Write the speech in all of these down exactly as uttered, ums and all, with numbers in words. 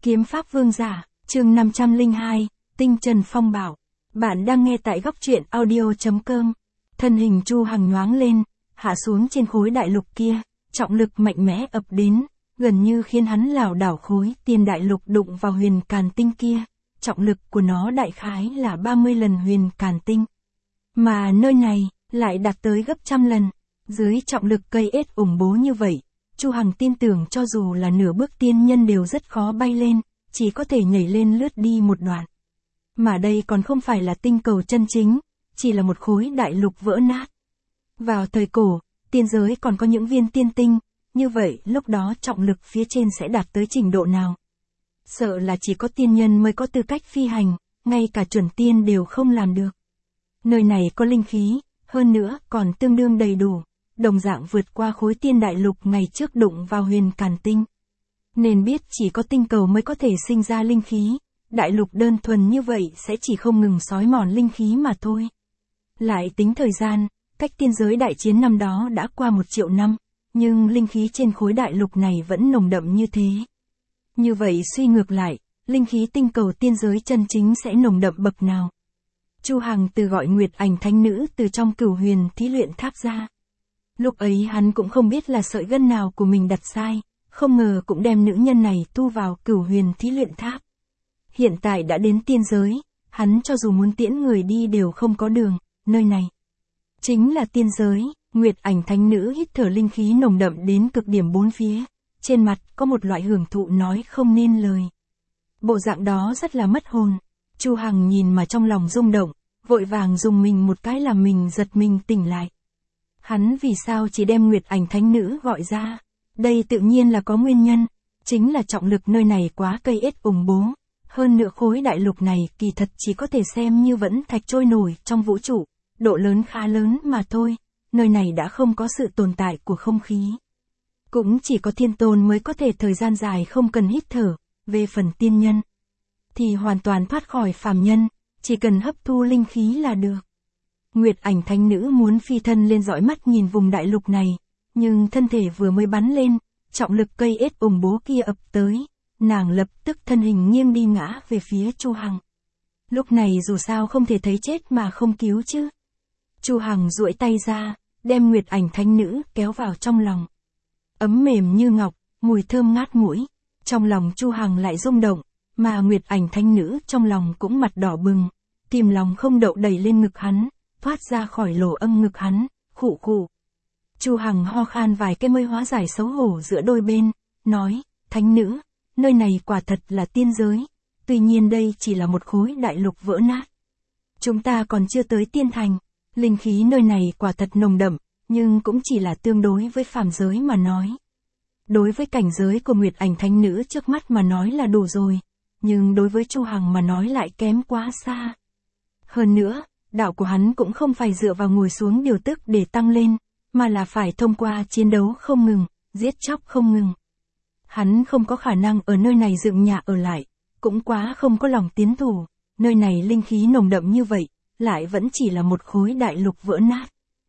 Kiếm pháp vương giả, chương năm trăm lẻ hai, tinh trần phong bảo. Bạn đang nghe tại góc truyện audio chấm com. Thân hình Chu Hằng nhoáng lên, hạ xuống trên khối đại lục kia, trọng lực mạnh mẽ ập đến, gần như khiến hắn lảo đảo khối tiên đại lục đụng vào huyền càn tinh kia. Trọng lực của nó đại khái là ba mươi lần huyền càn tinh. Mà nơi này, lại đạt tới gấp trăm lần. Dưới trọng lực cây ết ủng bố như vậy, Chu Hằng tin tưởng cho dù là nửa bước tiên nhân đều rất khó bay lên, chỉ có thể nhảy lên lướt đi một đoạn. Mà đây còn không phải là tinh cầu chân chính, chỉ là một khối đại lục vỡ nát. Vào thời cổ, tiên giới còn có những viên tiên tinh, như vậy lúc đó trọng lực phía trên sẽ đạt tới trình độ nào? Sợ là chỉ có tiên nhân mới có tư cách phi hành, ngay cả chuẩn tiên đều không làm được. Nơi này có linh khí, hơn nữa còn tương đương đầy đủ, đồng dạng vượt qua khối tiên đại lục ngày trước đụng vào huyền càn tinh. Nên biết chỉ có tinh cầu mới có thể sinh ra linh khí, đại lục đơn thuần như vậy sẽ chỉ không ngừng xói mòn linh khí mà thôi. Lại tính thời gian, cách tiên giới đại chiến năm đó đã qua một triệu năm, nhưng linh khí trên khối đại lục này vẫn nồng đậm như thế. Như vậy suy ngược lại, linh khí tinh cầu tiên giới chân chính sẽ nồng đậm bậc nào? Chu Hằng từ gọi Nguyệt Ảnh Thánh Nữ từ trong Cửu Huyền Thí Luyện Tháp ra. Lúc ấy hắn cũng không biết là sợi gân nào của mình đặt sai, không ngờ cũng đem nữ nhân này tu vào Cửu Huyền Thí Luyện Tháp. Hiện tại đã đến tiên giới, hắn cho dù muốn tiễn người đi đều không có đường, nơi này chính là tiên giới. Nguyệt Ảnh Thánh Nữ hít thở linh khí nồng đậm đến cực điểm bốn phía, trên mặt có một loại hưởng thụ nói không nên lời. Bộ dạng đó rất là mất hồn. Chu Hằng nhìn mà trong lòng rung động, vội vàng dùng mình một cái làm mình giật mình tỉnh lại. Hắn vì sao chỉ đem Nguyệt Ảnh Thánh Nữ gọi ra? Đây tự nhiên là có nguyên nhân, chính là trọng lực nơi này quá cây ết ủng bố. Hơn nữa khối đại lục này kỳ thật chỉ có thể xem như vẫn thạch trôi nổi trong vũ trụ, độ lớn khá lớn mà thôi, nơi này đã không có sự tồn tại của không khí. Cũng chỉ có thiên tôn mới có thể thời gian dài không cần hít thở, về phần tiên nhân thì hoàn toàn thoát khỏi phàm nhân, chỉ cần hấp thu linh khí là được. Nguyệt Ảnh Thánh Nữ muốn phi thân lên dõi mắt nhìn vùng đại lục này, nhưng thân thể vừa mới bắn lên, trọng lực cây ết ủng bố kia ập tới, nàng lập tức thân hình nghiêng đi ngã về phía Chu Hằng. Lúc này dù sao không thể thấy chết mà không cứu chứ. Chu Hằng duỗi tay ra, đem Nguyệt Ảnh Thánh Nữ kéo vào trong lòng. Ấm mềm như ngọc, mùi thơm ngát mũi, trong lòng Chu Hằng lại rung động, mà Nguyệt Ảnh Thánh Nữ trong lòng cũng mặt đỏ bừng, tìm lòng không đậu đẩy lên ngực hắn, thoát ra khỏi lỗ âm ngực hắn, khụ khụ. Chu Hằng ho khan vài cái mới hóa giải xấu hổ giữa đôi bên, nói, Thánh Nữ, nơi này quả thật là tiên giới, tuy nhiên đây chỉ là một khối đại lục vỡ nát. Chúng ta còn chưa tới tiên thành, linh khí nơi này quả thật nồng đậm, nhưng cũng chỉ là tương đối với phàm giới mà nói. Đối với cảnh giới của Nguyệt Ảnh Thánh Nữ trước mắt mà nói là đủ rồi, nhưng đối với Chu Hằng mà nói lại kém quá xa. Hơn nữa, đạo của hắn cũng không phải dựa vào ngồi xuống điều tức để tăng lên, mà là phải thông qua chiến đấu không ngừng, giết chóc không ngừng. Hắn không có khả năng ở nơi này dựng nhà ở lại, cũng quá không có lòng tiến thủ, nơi này linh khí nồng đậm như vậy, lại vẫn chỉ là một khối đại lục vỡ nát.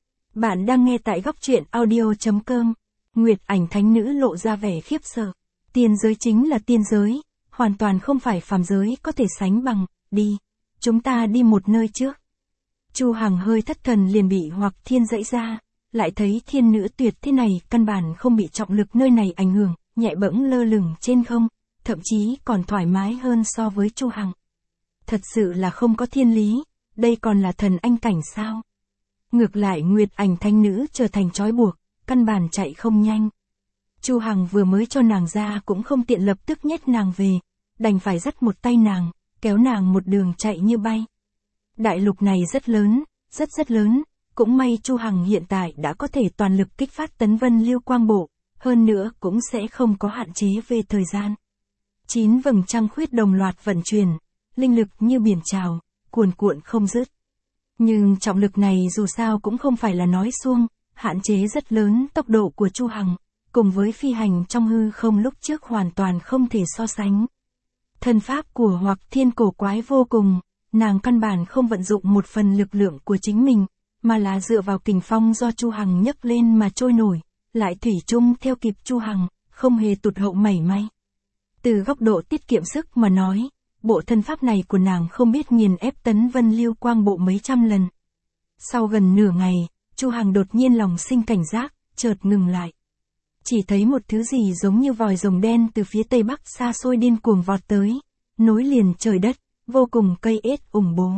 Bạn đang nghe tại góc truyện audio chấm com. Nguyệt Ảnh Thánh Nữ lộ ra vẻ khiếp sợ. Tiên giới chính là tiên giới, hoàn toàn không phải phàm giới có thể sánh bằng. Đi, chúng ta đi một nơi trước. Chu Hằng hơi thất thần liền bị Hoặc Thiên dãy ra, lại thấy thiên nữ tuyệt thế này căn bản không bị trọng lực nơi này ảnh hưởng, nhẹ bẫng lơ lửng trên không, thậm chí còn thoải mái hơn so với Chu Hằng. Thật sự là không có thiên lý, đây còn là thần anh cảnh sao? Ngược lại Nguyệt Ảnh Thánh Nữ trở thành trói buộc, căn bản chạy không nhanh. Chu Hằng vừa mới cho nàng ra cũng không tiện lập tức nhét nàng về, đành phải dắt một tay nàng, kéo nàng một đường chạy như bay. Đại lục này rất lớn, rất rất lớn, cũng may Chu Hằng hiện tại đã có thể toàn lực kích phát Tấn Vân Lưu Quang Bộ, hơn nữa cũng sẽ không có hạn chế về thời gian. Chín vầng trăng khuyết đồng loạt vận chuyển, linh lực như biển trào, cuồn cuộn không dứt. Nhưng trọng lực này dù sao cũng không phải là nói suông, hạn chế rất lớn tốc độ của Chu Hằng, cùng với phi hành trong hư không lúc trước hoàn toàn không thể so sánh. Thân pháp của Hoặc Thiên cổ quái vô cùng, nàng căn bản không vận dụng một phần lực lượng của chính mình, mà là dựa vào kình phong do Chu Hằng nhấc lên mà trôi nổi, lại thủy chung theo kịp Chu Hằng, không hề tụt hậu mảy may. Từ góc độ tiết kiệm sức mà nói, bộ thân pháp này của nàng không biết nghiền ép Tấn Vân Lưu Quang Bộ mấy trăm lần. Sau gần nửa ngày, Chu Hằng đột nhiên lòng sinh cảnh giác, chợt ngừng lại. Chỉ thấy một thứ gì giống như vòi rồng đen từ phía tây bắc xa xôi điên cuồng vọt tới, nối liền trời đất, vô cùng cây ết ủng bố.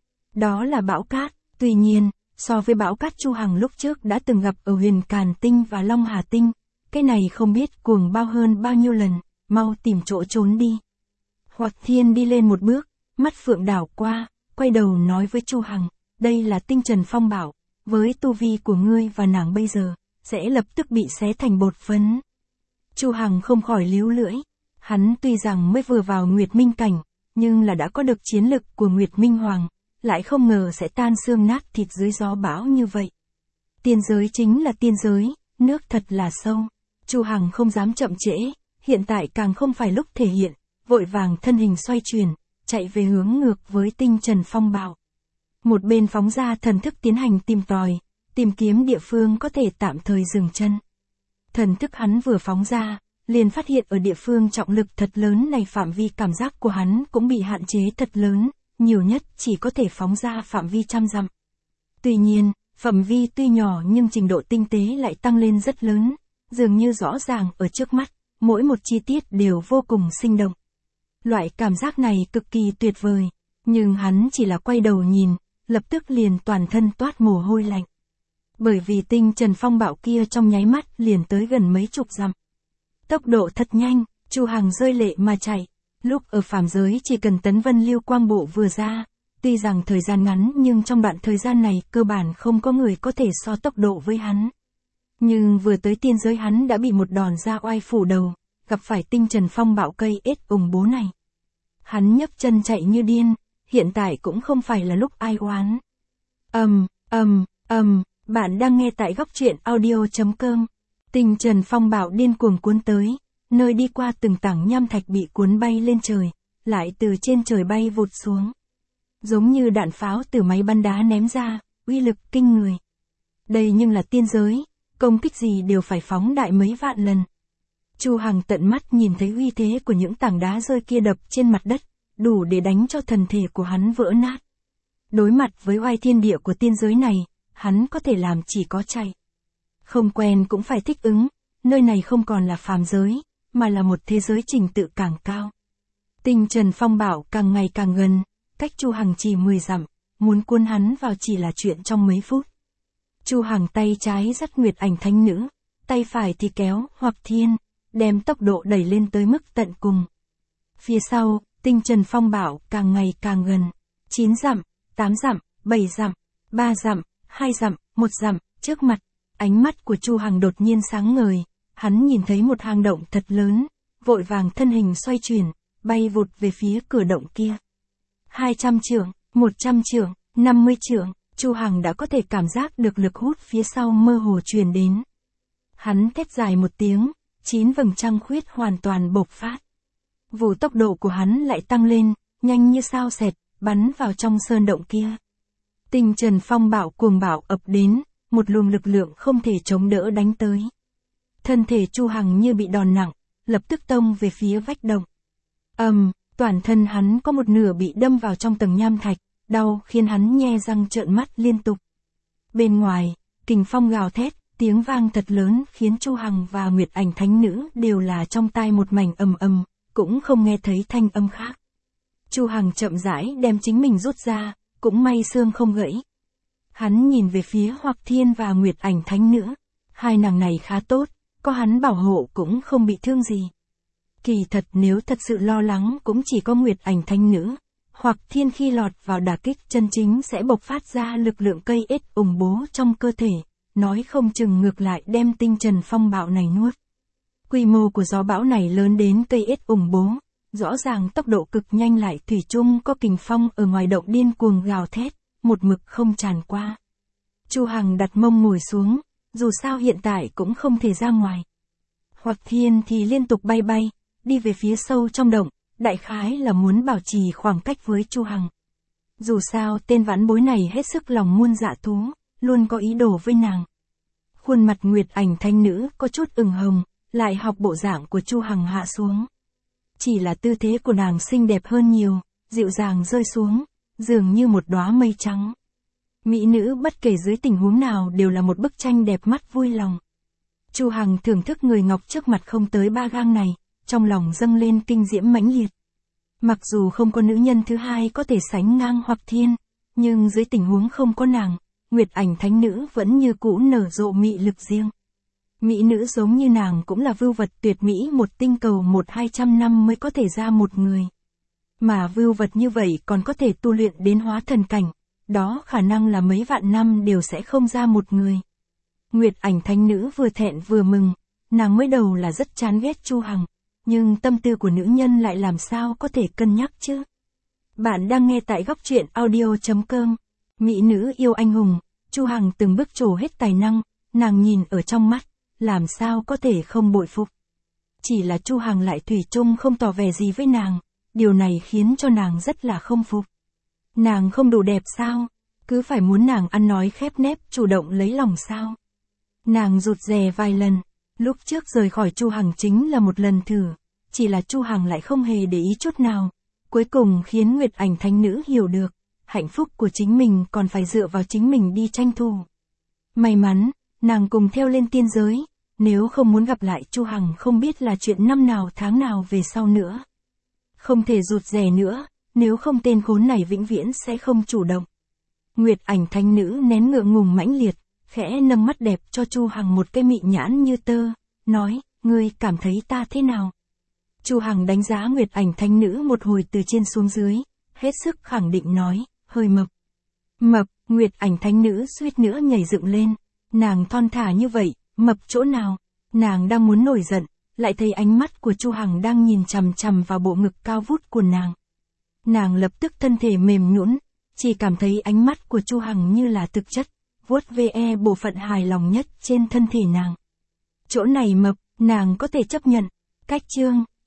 Đó là bão cát, tuy nhiên, so với bão cát Chu Hằng lúc trước đã từng gặp ở Huyền Càn Tinh và Long Hà Tinh, cái này không biết cuồng bao hơn bao nhiêu lần, mau tìm chỗ trốn đi. Hoặc Thiên đi lên một bước, mắt phượng đảo qua, quay đầu nói với Chu Hằng, đây là tinh trần phong bảo, với tu vi của ngươi và nàng bây giờ, sẽ lập tức bị xé thành bột phấn. Chu Hằng không khỏi líu lưỡi, hắn tuy rằng mới vừa vào Nguyệt Minh cảnh, nhưng là đã có được chiến lực của Nguyệt Minh Hoàng, lại không ngờ sẽ tan xương nát thịt dưới gió bão như vậy. Tiên giới chính là tiên giới, nước thật là sâu. Chu Hằng không dám chậm trễ, hiện tại càng không phải lúc thể hiện, vội vàng thân hình xoay chuyển, chạy về hướng ngược với tinh trần phong bạo. Một bên phóng ra thần thức tiến hành tìm tòi, tìm kiếm địa phương có thể tạm thời dừng chân. Thần thức hắn vừa phóng ra, liền phát hiện ở địa phương trọng lực thật lớn này phạm vi cảm giác của hắn cũng bị hạn chế thật lớn, nhiều nhất chỉ có thể phóng ra phạm vi trăm dặm. Tuy nhiên, phạm vi tuy nhỏ nhưng trình độ tinh tế lại tăng lên rất lớn, dường như rõ ràng ở trước mắt, mỗi một chi tiết đều vô cùng sinh động. Loại cảm giác này cực kỳ tuyệt vời, nhưng hắn chỉ là quay đầu nhìn, lập tức liền toàn thân toát mồ hôi lạnh. Bởi vì tinh trần phong bạo kia trong nháy mắt liền tới gần mấy chục dặm. Tốc độ thật nhanh, Chu Hằng rơi lệ mà chạy. Lúc ở phàm giới chỉ cần Tấn Vân Lưu Quang Bộ vừa ra, tuy rằng thời gian ngắn nhưng trong đoạn thời gian này cơ bản không có người có thể so tốc độ với hắn. Nhưng vừa tới tiên giới hắn đã bị một đòn ra oai phủ đầu, gặp phải tinh trần phong bạo cây ết ủng bố này. Hắn nhấc chân chạy như điên, hiện tại cũng không phải là lúc ai oán. Ầm, ầm, ầm, bạn đang nghe tại góc truyện audio chấm com. Tinh trần phong bạo điên cuồng cuốn tới, nơi đi qua từng tảng nham thạch bị cuốn bay lên trời, lại từ trên trời bay vụt xuống. Giống như đạn pháo từ máy bắn đá ném ra, uy lực kinh người. Đây nhưng là tiên giới, công kích gì đều phải phóng đại mấy vạn lần. Chu Hằng tận mắt nhìn thấy uy thế của những tảng đá rơi kia đập trên mặt đất, đủ để đánh cho thần thể của hắn vỡ nát. Đối mặt với oai thiên địa của tiên giới này, hắn có thể làm chỉ có chạy. Không quen cũng phải thích ứng, nơi này không còn là phàm giới, mà là một thế giới trình tự càng cao. Tinh trần phong bạo càng ngày càng gần, cách Chu Hằng chỉ mười dặm, muốn cuốn hắn vào chỉ là chuyện trong mấy phút. Chu Hằng tay trái dắt Nguyệt Ảnh Thánh Nữ, tay phải thì kéo Hoặc Thiên, đem tốc độ đẩy lên tới mức tận cùng. Phía sau, tinh trần phong bạo càng ngày càng gần, chín dặm, tám dặm, bảy dặm, ba dặm, hai dặm, một dặm, trước mặt, ánh mắt của Chu Hằng đột nhiên sáng ngời, hắn nhìn thấy một hang động thật lớn, vội vàng thân hình xoay chuyển, bay vụt về phía cửa động kia. hai trăm trượng, một trăm trượng, năm mươi trượng, Chu Hằng đã có thể cảm giác được lực hút phía sau mơ hồ truyền đến. Hắn thét dài một tiếng, chín vầng trăng khuyết hoàn toàn bộc phát. Vụ tốc độ của hắn lại tăng lên, nhanh như sao xẹt, bắn vào trong sơn động kia. Tinh trần phong bạo cuồng bạo ập đến, một luồng lực lượng không thể chống đỡ đánh tới. Thân thể Chu Hằng như bị đòn nặng, lập tức tông về phía vách động. Ầm, um, toàn thân hắn có một nửa bị đâm vào trong tầng nham thạch, đau khiến hắn nhe răng trợn mắt liên tục. Bên ngoài, kình phong gào thét, tiếng vang thật lớn khiến Chu Hằng và Nguyệt Ảnh Thánh Nữ đều là trong tai một mảnh ầm ầm, cũng không nghe thấy thanh âm khác. Chu Hằng chậm rãi đem chính mình rút ra, cũng may xương không gãy. Hắn nhìn về phía Hoặc Thiên và Nguyệt Ảnh Thánh Nữ, hai nàng này khá tốt, có hắn bảo hộ cũng không bị thương gì. Kỳ thật nếu thật sự lo lắng cũng chỉ có Nguyệt Ảnh Thánh Nữ, Hoặc Thiên khi lọt vào đả kích chân chính sẽ bộc phát ra lực lượng cây ết ủng bố trong cơ thể, nói không chừng ngược lại đem tinh trần phong bạo này nuốt. Quy mô của gió bão này lớn đến cây ết ủng bố, rõ ràng tốc độ cực nhanh lại thủy chung có kình phong ở ngoài động điên cuồng gào thét, một mực không tràn qua. Chu Hằng đặt mông ngồi xuống, dù sao hiện tại cũng không thể ra ngoài. Hoặc Thiên thì liên tục bay bay, đi về phía sâu trong động, đại khái là muốn bảo trì khoảng cách với Chu Hằng. Dù sao tên vãn bối này hết sức lòng muôn dạ thú, luôn có ý đồ với nàng. Khuôn mặt Nguyệt Ảnh Thánh Nữ có chút ửng hồng, lại học bộ dạng của Chu Hằng hạ xuống. Chỉ là tư thế của nàng xinh đẹp hơn nhiều, dịu dàng rơi xuống, dường như một đóa mây trắng. Mỹ nữ bất kể dưới tình huống nào đều là một bức tranh đẹp mắt vui lòng. Chu Hằng thưởng thức người ngọc trước mặt không tới ba gang này, trong lòng dâng lên kinh diễm mãnh liệt. Mặc dù không có nữ nhân thứ hai có thể sánh ngang hoặc thiên, nhưng dưới tình huống không có nàng, Nguyệt Ảnh Thánh Nữ vẫn như cũ nở rộ mị lực riêng. Mỹ nữ giống như nàng cũng là vưu vật tuyệt mỹ một tinh cầu một hai trăm năm mới có thể ra một người. Mà vưu vật như vậy còn có thể tu luyện đến hóa thần cảnh, đó khả năng là mấy vạn năm đều sẽ không ra một người. Nguyệt Ảnh Thánh Nữ vừa thẹn vừa mừng, nàng mới đầu là rất chán ghét Chu Hằng, nhưng tâm tư của nữ nhân lại làm sao có thể cân nhắc chứ. Bạn đang nghe tại góc truyện audio chấm com. Mỹ nữ yêu anh hùng, Chu Hằng từng bước trổ hết tài năng, nàng nhìn ở trong mắt, làm sao có thể không bội phục. Chỉ là Chu Hằng lại thủy chung không tỏ vẻ gì với nàng, điều này khiến cho nàng rất là không phục. Nàng không đủ đẹp sao? Cứ phải muốn nàng ăn nói khép nép chủ động lấy lòng sao? Nàng rụt rè vài lần, lúc trước rời khỏi Chu Hằng chính là một lần thử, chỉ là Chu Hằng lại không hề để ý chút nào, cuối cùng khiến Nguyệt Ảnh Thánh Nữ hiểu được, hạnh phúc của chính mình còn phải dựa vào chính mình đi tranh thủ. May mắn, nàng cùng theo lên tiên giới, nếu không muốn gặp lại Chu Hằng không biết là chuyện năm nào tháng nào về sau nữa. Không thể rụt rè nữa, nếu không tên khốn này vĩnh viễn sẽ không chủ động. Nguyệt Ảnh Thánh Nữ nén ngượng ngùng mãnh liệt, khẽ nâng mắt đẹp cho Chu Hằng một cái mị nhãn như tơ, nói, ngươi cảm thấy ta thế nào? Chu Hằng đánh giá Nguyệt Ảnh Thánh Nữ một hồi từ trên xuống dưới, hết sức khẳng định nói, hơi mập. Mập, Nguyệt Ảnh Thánh Nữ suýt nữa nhảy dựng lên, nàng thon thả như vậy, mập chỗ nào? Nàng đang muốn nổi giận, lại thấy ánh mắt của Chu Hằng đang nhìn chằm chằm vào bộ ngực cao vút của nàng. Nàng lập tức thân thể mềm nhũn, chỉ cảm thấy ánh mắt của Chu Hằng như là thực chất, vuốt ve bộ phận hài lòng nhất trên thân thể nàng. Chỗ này mập, nàng có thể chấp nhận. Cách chương